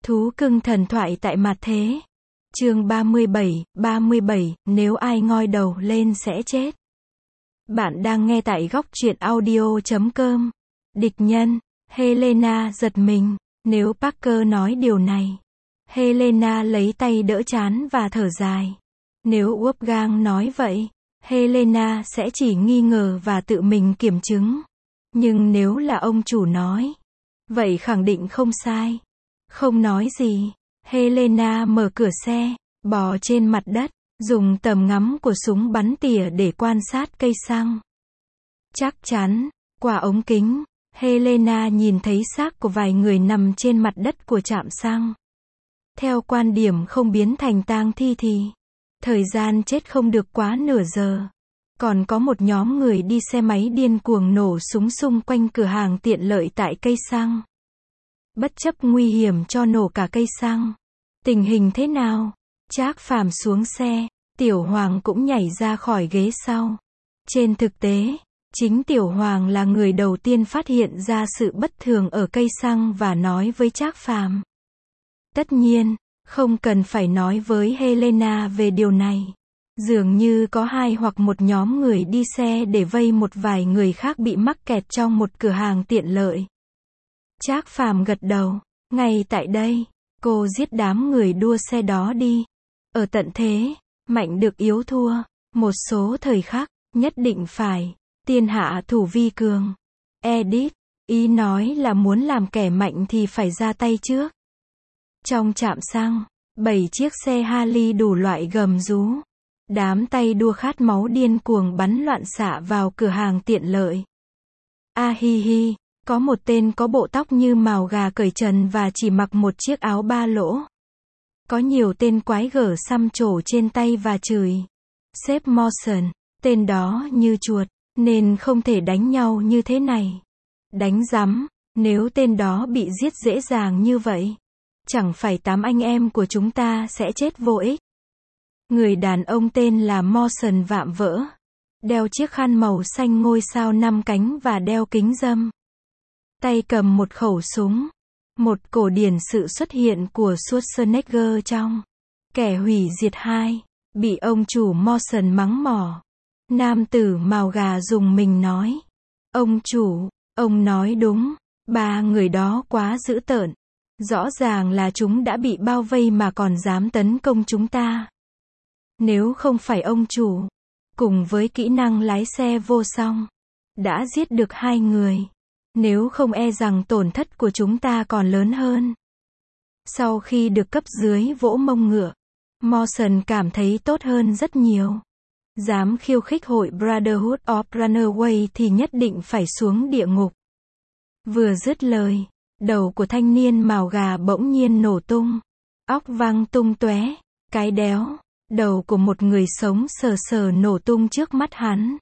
Thú cưng thần thoại tại mặt thế. Chương 37, nếu ai ngoi đầu lên sẽ chết. Bạn đang nghe tại góc truyện audio.com. Địch nhân. Helena giật mình. Nếu Parker nói điều này. Helena lấy tay đỡ trán và thở dài. Nếu Wolfgang nói vậy, Helena sẽ chỉ nghi ngờ và tự mình kiểm chứng. Nhưng nếu là ông chủ nói, vậy khẳng định không sai. Không nói gì, Helena mở cửa xe, bò trên mặt đất, dùng tầm ngắm của súng bắn tỉa để quan sát cây xăng. Chắc chắn, qua ống kính, Helena nhìn thấy xác của vài người nằm trên mặt đất của trạm xăng. Theo quan điểm không biến thành tang thi thì, thời gian chết không được quá nửa giờ. Còn có một nhóm người đi xe máy điên cuồng nổ súng xung quanh cửa hàng tiện lợi tại cây xăng. Bất chấp nguy hiểm cho nổ cả cây xăng. Tình hình thế nào? Trác Phàm xuống xe, Tiểu Hoàng cũng nhảy ra khỏi ghế sau. Trên thực tế, chính Tiểu Hoàng là người đầu tiên phát hiện ra sự bất thường ở cây xăng và nói với Trác Phàm. Tất nhiên, không cần phải nói với Helena về điều này. Dường như có hai hoặc một nhóm người đi xe để vây một vài người khác bị mắc kẹt trong một cửa hàng tiện lợi. Trác Phàm gật đầu. Ngay tại đây, cô giết đám người đua xe đó đi. Ở tận thế, mạnh được yếu thua. Một số thời khắc, nhất định phải. Tiên hạ thủ vi cường. Edith, ý nói là muốn làm kẻ mạnh thì phải ra tay trước. Trong trạm xăng, 7 chiếc xe Harley đủ loại gầm rú. Đám tay đua khát máu điên cuồng bắn loạn xạ vào cửa hàng tiện lợi. A hi hi, có một tên có bộ tóc như mào gà cởi trần và chỉ mặc một chiếc áo ba lỗ. Có nhiều tên quái gở xăm trổ trên tay và chửi. Sếp Mawson, tên đó như chuột, nên không thể đánh nhau như thế này. Đánh rắm, nếu tên đó bị giết dễ dàng như vậy. Chẳng phải 8 anh em của chúng ta sẽ chết vô ích. Người đàn ông tên là Mawson vạm vỡ. Đeo chiếc khăn màu xanh ngôi sao 5 cánh và đeo kính râm. Tay cầm một khẩu súng. Một cổ điển sự xuất hiện của Schwarzenegger trong Kẻ hủy diệt 2. Bị ông chủ Mawson mắng mỏ. Nam tử mào gà dùng mình nói. Ông chủ, ông nói đúng. 3 người đó quá dữ tợn. Rõ ràng là chúng đã bị bao vây mà còn dám tấn công chúng ta. Nếu không phải ông chủ, cùng với kỹ năng lái xe vô song, đã giết được 2 người. Nếu không e rằng tổn thất của chúng ta còn lớn hơn. Sau khi được cấp dưới vỗ mông ngựa, Mawson cảm thấy tốt hơn rất nhiều. Dám khiêu khích hội Brotherhood of Runaway thì nhất định phải xuống địa ngục. Vừa dứt lời, đầu của thanh niên mào gà bỗng nhiên nổ tung. Óc văng tung tóe, cái đéo. Đầu của một người sống sờ sờ nổ tung trước mắt hắn.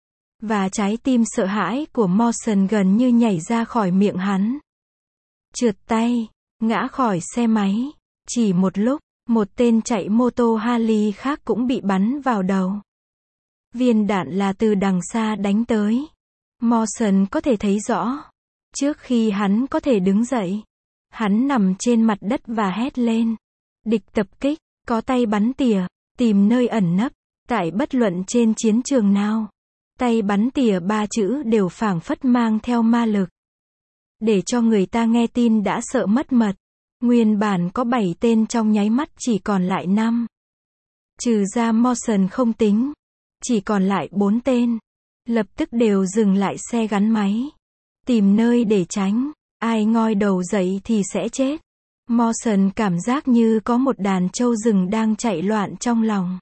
Và trái tim sợ hãi của Mawson gần như nhảy ra khỏi miệng hắn. Trượt tay, ngã khỏi xe máy. Chỉ một lúc, một tên chạy mô tô Harley khác cũng bị bắn vào đầu. Viên đạn là từ đằng xa đánh tới. Mawson có thể thấy rõ. Trước khi hắn có thể đứng dậy, hắn nằm trên mặt đất và hét lên. Địch tập kích. Có tay bắn tỉa, tìm nơi ẩn nấp, tại bất luận trên chiến trường nào. Tay bắn tỉa 3 chữ đều phảng phất mang theo ma lực. Để cho người ta nghe tin đã sợ mất mật. Nguyên bản có 7 tên trong nháy mắt chỉ còn lại 5. Trừ ra Mawson không tính. Chỉ còn lại 4 tên. Lập tức đều dừng lại xe gắn máy. Tìm nơi để tránh. Ai ngoi đầu dậy thì sẽ chết. Mawson cảm giác như có một đàn trâu rừng đang chạy loạn trong lòng.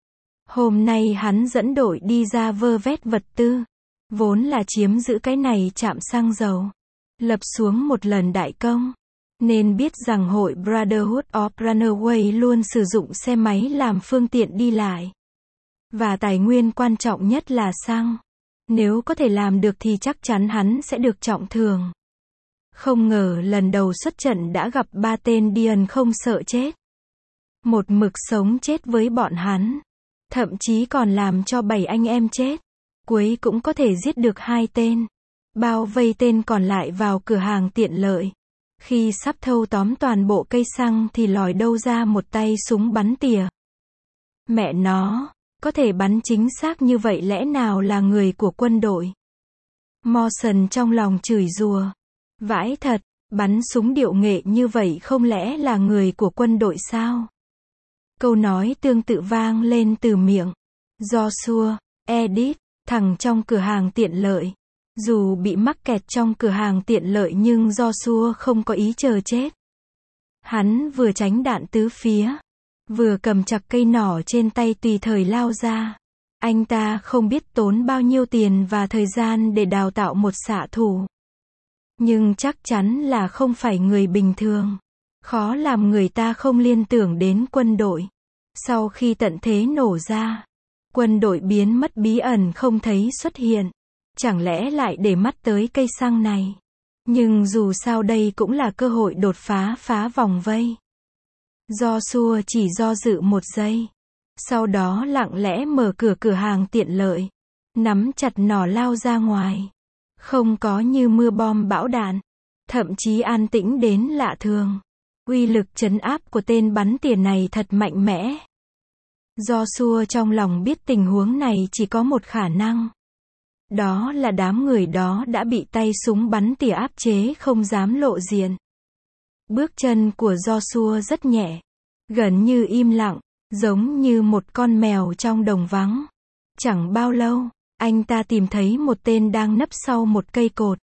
Hôm nay hắn dẫn đội đi ra vơ vét vật tư. Vốn là chiếm giữ cái này trạm xăng dầu. Lập xuống một lần đại công. Nên biết rằng hội Brotherhood of Runaway luôn sử dụng xe máy làm phương tiện đi lại. Và tài nguyên quan trọng nhất là xăng. Nếu có thể làm được thì chắc chắn hắn sẽ được trọng thưởng. Không ngờ lần đầu xuất trận đã gặp 3 tên điên không sợ chết. Một mực sống chết với bọn hắn. Thậm chí còn làm cho 7 anh em chết. Cuối cũng có thể giết được 2 tên. Bao vây tên còn lại vào cửa hàng tiện lợi. Khi sắp thâu tóm toàn bộ cây xăng thì lòi đâu ra một tay súng bắn tỉa. Mẹ nó, có thể bắn chính xác như vậy lẽ nào là người của quân đội? Mawson trong lòng chửi rủa. Vãi thật, bắn súng điệu nghệ như vậy không lẽ là người của quân đội sao? Câu nói tương tự vang lên từ miệng Joshua, Edith, thằng trong cửa hàng tiện lợi. Dù bị mắc kẹt trong cửa hàng tiện lợi nhưng Joshua không có ý chờ chết. Hắn vừa tránh đạn tứ phía, vừa cầm chặt cây nỏ trên tay tùy thời lao ra. Anh ta không biết tốn bao nhiêu tiền và thời gian để đào tạo một xạ thủ. Nhưng chắc chắn là không phải người bình thường. Khó làm người ta không liên tưởng đến quân đội. Sau khi tận thế nổ ra, quân đội biến mất bí ẩn không thấy xuất hiện. Chẳng lẽ lại để mắt tới cây xăng này? Nhưng dù sao đây cũng là cơ hội đột phá vòng vây. Joshua chỉ do dự một giây. Sau đó lặng lẽ mở cửa hàng tiện lợi. Nắm chặt nỏ lao ra ngoài. Không có như mưa bom bão đạn. Thậm chí an tĩnh đến lạ thường. Uy lực trấn áp của tên bắn tỉa này thật mạnh mẽ. Joshua trong lòng biết tình huống này chỉ có một khả năng. Đó là đám người đó đã bị tay súng bắn tỉa áp chế không dám lộ diện. Bước chân của Joshua rất nhẹ. Gần như im lặng, giống như một con mèo trong đồng vắng. Chẳng bao lâu, anh ta tìm thấy một tên đang nấp sau một cây cột.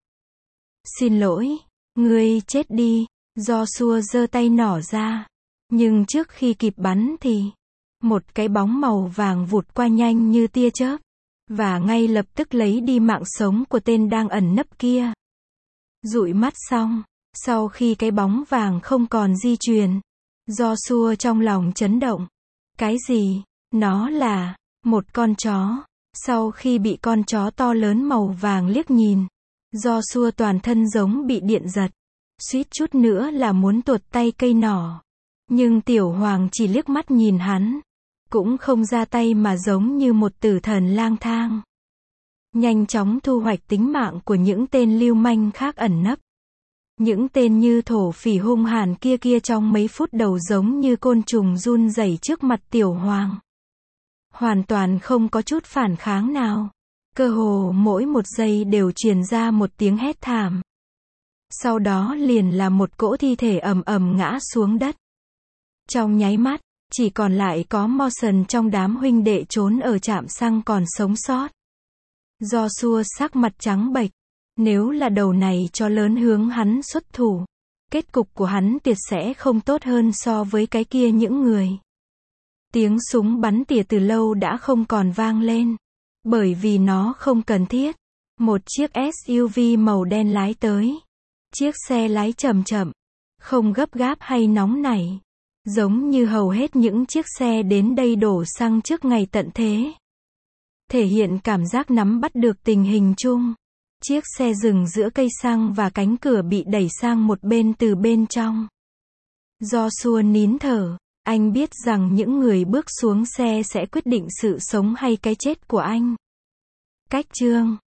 Xin lỗi, ngươi chết đi. Joshua giơ tay nỏ ra. Nhưng trước khi kịp bắn thì, một cái bóng màu vàng vụt qua nhanh như tia chớp. Và ngay lập tức lấy đi mạng sống của tên đang ẩn nấp kia. Dụi mắt xong, sau khi cái bóng vàng không còn di chuyển, Joshua trong lòng chấn động. Cái gì? Nó là một con chó. Sau khi bị con chó to lớn màu vàng liếc nhìn, Joshua toàn thân giống bị điện giật. Suýt chút nữa là muốn tuột tay cây nỏ. Nhưng Tiểu Hoàng chỉ liếc mắt nhìn hắn. Cũng không ra tay mà giống như một tử thần lang thang. Nhanh chóng thu hoạch tính mạng của những tên lưu manh khác ẩn nấp. Những tên như thổ phỉ hung hãn kia trong mấy phút đầu giống như côn trùng run rẩy trước mặt Tiểu Hoàng. Hoàn toàn không có chút phản kháng nào. Cơ hồ mỗi một giây đều truyền ra một tiếng hét thảm. Sau đó liền là một cỗ thi thể ầm ầm ngã xuống đất. Trong nháy mắt, chỉ còn lại có Mawson trong đám huynh đệ trốn ở trạm xăng còn sống sót. Joshua sắc mặt trắng bệch. Nếu là đầu này cho lớn hướng hắn xuất thủ, kết cục của hắn tuyệt sẽ không tốt hơn so với cái kia những người. Tiếng súng bắn tỉa từ lâu đã không còn vang lên. Bởi vì nó không cần thiết. Một chiếc SUV màu đen lái tới. Chiếc xe lái chậm chậm. Không gấp gáp hay nóng nảy. Giống như hầu hết những chiếc xe đến đây đổ xăng trước ngày tận thế. Thể hiện cảm giác nắm bắt được tình hình chung. Chiếc xe dừng giữa cây xăng và cánh cửa bị đẩy sang một bên từ bên trong. Joshua nín thở. Anh biết rằng những người bước xuống xe sẽ quyết định sự sống hay cái chết của anh. Cách chương